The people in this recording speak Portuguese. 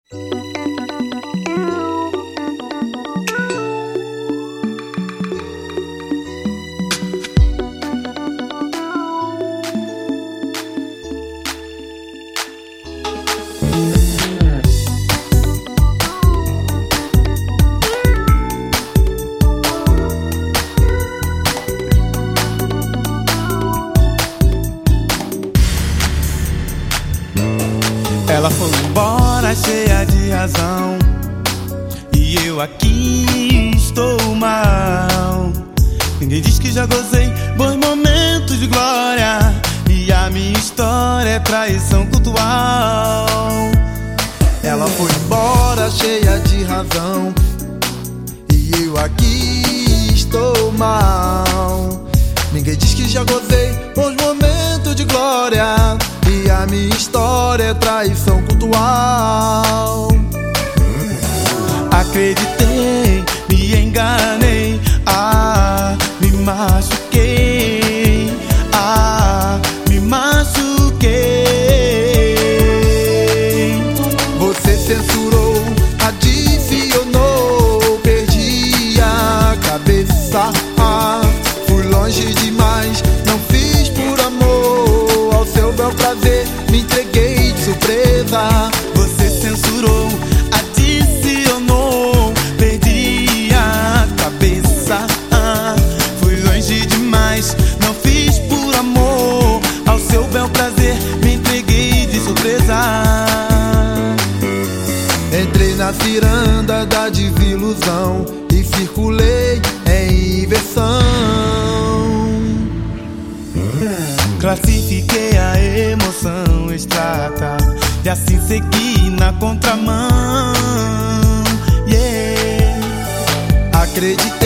Ela foi embora cheia de razão e eu aqui estou mal. Ninguém diz que já gozei bons momentos de glória e a minha história é traição cultural. Ela foi embora cheia de razão e eu aqui estou mal. Ninguém diz que já gozei bons momentos de glória e a minha história é traição cultural. Acreditei, me enganei, me machuquei, me machuquei. Você censurou, adicionou, perdi a cabeça. Fui longe demais, não fiz por amor. Ao seu bel prazer me entreguei de surpresa. Você censurou, adicionou, perdi a cabeça. Fui longe demais, não fiz por amor. Ao seu bel prazer me entreguei de surpresa. Entrei na ciranda da desilusão e circulei em inversão. Classifiquei a emoção extrata e assim segui na contramão. Acreditei